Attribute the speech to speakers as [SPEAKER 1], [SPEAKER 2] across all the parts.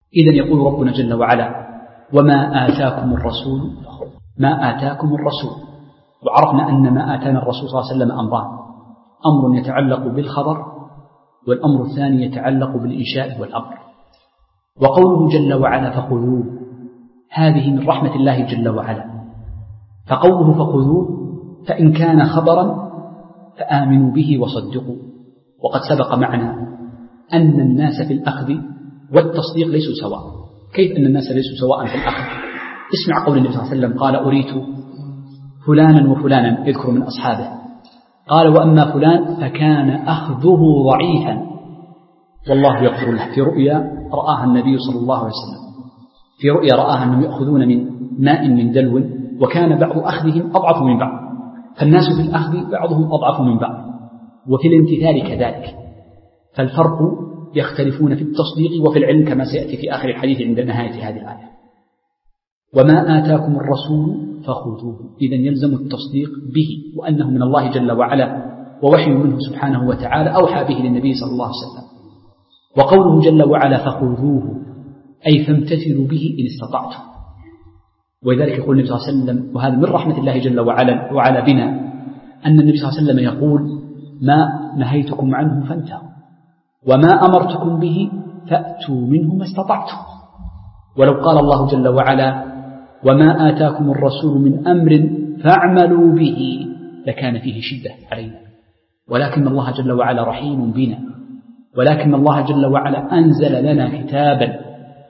[SPEAKER 1] إذن يقول ربنا جل وعلا: وما آتاكم الرسول فخذوه. ما آتاكم الرسول، وعرفنا أن ما آتانا الرسول صلى الله عليه وسلم أمران: أمر يتعلق بالخبر، والأمر الثاني يتعلق بالإنشاء والأمر. وقوله جل وعلا فخذوه هذه من رحمة الله جل وعلا. فقوله فخذوه فإن كان خبرا فآمنوا به وصدقوا. وقد سبق معنا أن الناس في الأخذ والتصديق ليسوا سواء. كيف أن الناس ليسوا سواء في الأخذ؟ اسمع قول النبي صلى الله عليه وسلم: قال أريت فلانا وفلانا، يذكر من أصحابه، قال وأما فلان فكان أخذه ضعيفا والله يغفر له. في رؤيا رآها النبي صلى الله عليه وسلم، في رؤيا رآها أنهم يأخذون من ماء من دلو، وكان بعض أخذهم أضعف من بعض. فالناس في الأخذ بعضهم أضعف من بعض، وفي الامتثال كذلك. فالفرق يختلفون في التصديق وفي العلم كما سيأتي في آخر الحديث عند نهاية هذه الآية. وما آتاكم الرسول فخذوه، إذن يلزم التصديق به وأنه من الله جل وعلا ووحي منه سبحانه وتعالى أوحى به للنبي صلى الله عليه وسلم. وقوله جل وعلا فخذوه أي فامتثلوا به إن استطعتم. ولذلك يقول النبي صلى الله عليه وسلم، وهذا من رحمة الله جل وعلا بنا، أن النبي صلى الله عليه وسلم يقول: ما نهيتكم عنه فانتهوا، وما أمرتكم به فأتوا منه ما استطعتم. ولو قال الله جل وعلا: وما آتاكم الرسول من أمر فاعملوا به، لكان فيه شدة علينا. ولكن الله جل وعلا رحيم بنا، ولكن الله جل وعلا أنزل لنا كتابا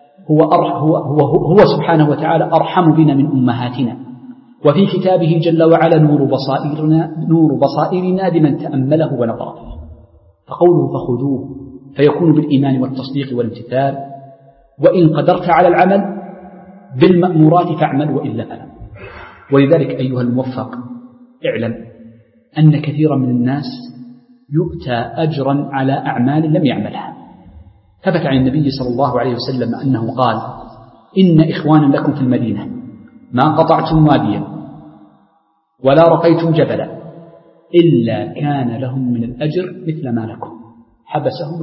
[SPEAKER 1] هو سبحانه وتعالى أرحم بنا من أمهاتنا. وفي كتابه جل وعلا نور بصائرنا لمن تأمله ونظر فيه. فقوله فخذوه فيكون بالإيمان والتصديق والامتثال. وإن قدرت على العمل بالمأمورات فاعمل وإلا فلا. ولذلك أيها الموفق اعلم أن كثيرا من الناس يؤتى أجرا على أعمال لم يعملها. ثبت عن النبي صلى الله عليه وسلم أنه قال: إن إخوانا لكم في المدينة ما قطعتم واديا ولا رقيتم جبلا إلا كان لهم من الأجر مثل ما لكم، حبسهم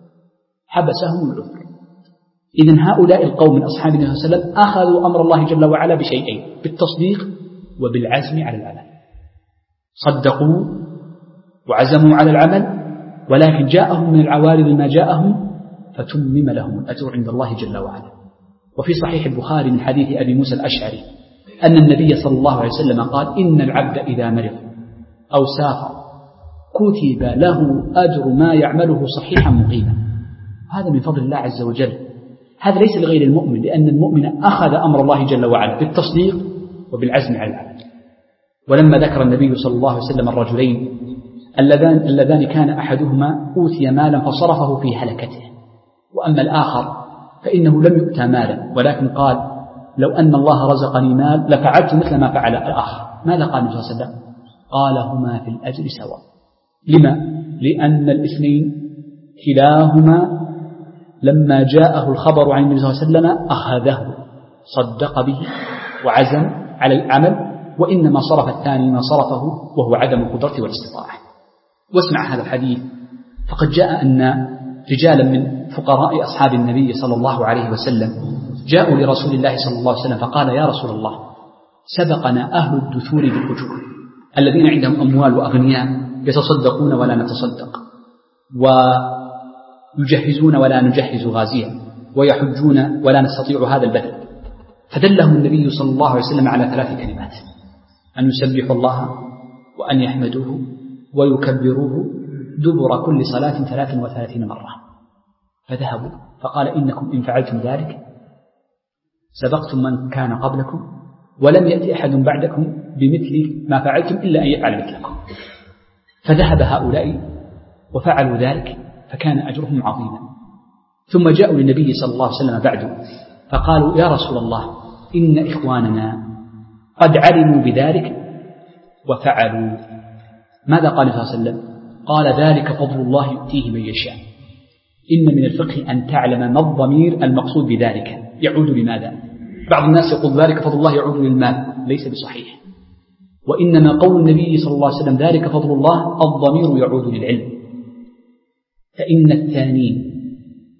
[SPEAKER 1] العذر. إذن هؤلاء القوم من أصحاب النبي صلى الله عليه وسلم أخذوا أمر الله جل وعلا بشيئين: بالتصديق وبالعزم على العمل. صدقوا وعزموا على العمل، ولكن جاءهم من العوارض ما جاءهم فتمم لهم الأجر عند الله جل وعلا. وفي صحيح البخاري من حديث أبي موسى الأشعري أن النبي صلى الله عليه وسلم قال: إن العبد إذا مرض أو سافر كتب له أجر ما يعمله صحيحا مقيما. هذا من فضل الله عز وجل. هذا ليس لغير المؤمن، لأن المؤمن أخذ أمر الله جل وعلا بالتصديق وبالعزم على العمل. ولما ذكر النبي صلى الله عليه وسلم الرجلين اللذان كان أحدهما أوتي مالا فصرفه في هلكته، وأما الآخر فإنه لم يؤتى مالا ولكن قال: لو أن الله رزقني مال لفعلت مثل ما فعل الآخر. ماذا قال النبي صلى الله عليه وسلم؟ قال: هما في الأجر سواء. لما؟ لأن الاثنين كلاهما لما جاءه الخبر عن النبي صلى الله عليه وسلم أخذه، صدق به وعزم على العمل، وإنما صرف الثاني ما صرفه وهو عدم القدرة والاستطاعة. واسمع هذا الحديث. فقد جاء أن رجالا من فقراء أصحاب النبي صلى الله عليه وسلم جاءوا لرسول الله صلى الله عليه وسلم فقال: يا رسول الله، سبقنا أهل الدثور بالأجور، الذين عندهم أموال وأغنياء يتصدقون ولا نتصدق، ويجهزون ولا نجهز غازيا، ويحجون ولا نستطيع هذا البذل. فدلهم النبي صلى الله عليه وسلم على 3 كلمات: أن يسبحوا الله، وأن يحمدوه، ويكبروه دبر كل صلاة 33 مرة. فذهبوا فقال: إنكم إن فعلتم ذلك سبقتم من كان قبلكم، ولم يأتي أحد بعدكم بمثل ما فعلتم إلا أن يفعل مثلكم. فذهب هؤلاء وفعلوا ذلك فكان أجرهم عظيما. ثم جاءوا للنبي صلى الله عليه وسلم بعد فقالوا: يا رسول الله، إن إخواننا قد علموا بذلك وفعلوا. ماذا قال صلى الله عليه وسلم؟ قال: ذلك فضل الله يؤتيه من يشاء. إن من الفقه أن تعلم ما الضمير المقصود بذلك يعود لماذا. بعض الناس يقول ذلك فضل الله يعود للمال، ليس بصحيح. وإنما قول النبي صلى الله عليه وسلم ذلك فضل الله الضمير يعود للعلم. فإن الثاني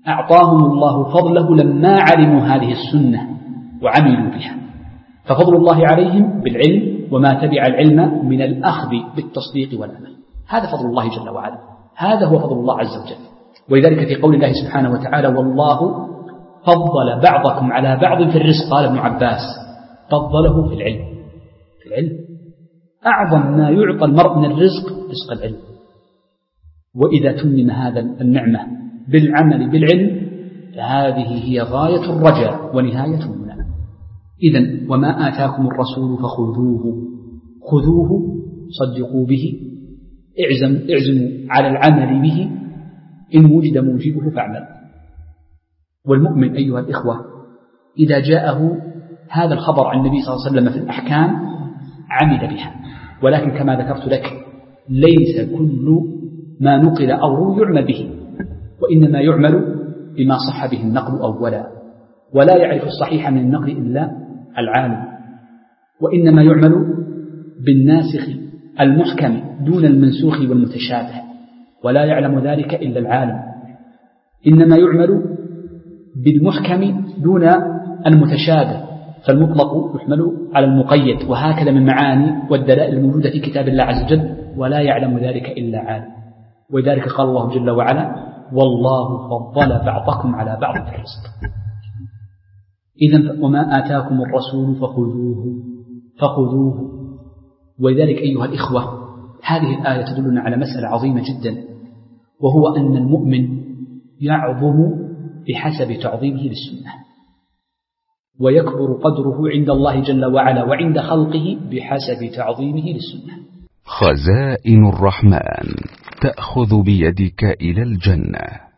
[SPEAKER 1] أعطاهم الله فضله لما علموا هذه السنة وعملوا بها، ففضل الله عليهم بالعلم وما تبع العلم من الأخذ بالتصديق والعمل، هذا فضل الله جل وعلا، هذا هو فضل الله عز وجل. ولذلك في قول الله سبحانه وتعالى والله فضل بعضكم على بعض في الرزق، قال ابن عباس فضله في العلم. في العلم أعظم ما يعطى المرء من الرزق رزق العلم، وإذا تمم هذا النعمة بالعمل بالعلم فهذه هي غاية الرجاء ونهاية المنى. إذن وما آتاكم الرسول فخذوه، خذوه صدقوا به، اعزموا على العمل به، إن وجد موجبه فاعمل. والمؤمن أيها الإخوة إذا جاءه هذا الخبر عن النبي صلى الله عليه وسلم في الأحكام عمل بها، ولكن كما ذكرت لك ليس كل ما نقل أو روي يعمل به، وإنما يعمل بما صح به النقل أولا، ولا يعرف الصحيح من النقل إلا العالم، وإنما يعمل بالناسخ المحكم دون المنسوخ والمتشابه، ولا يعلم ذلك إلا العالم، إنما يعمل بالمحكم دون المتشابه، فالمطلق يحمل على المقيد، وهكذا من معاني والدلائل الموجودة في كتاب الله عز وجل، ولا يعلم ذلك إلا عالم. ولذلك قال الله جل وعلا والله فضل بعضكم على بعض في الرزق. إذن وما آتاكم الرسول فخذوه. ولذلك أيها الإخوة هذه الآية تدلنا على مسألة عظيمة جدا، وهو أن المؤمن يعظم بحسب تعظيمه للسنة، ويكبر قدره عند الله جل وعلا وعند خلقه بحسب تعظيمه للسنة.
[SPEAKER 2] خزائن الرحمن تأخذ بيدك إلى الجنة.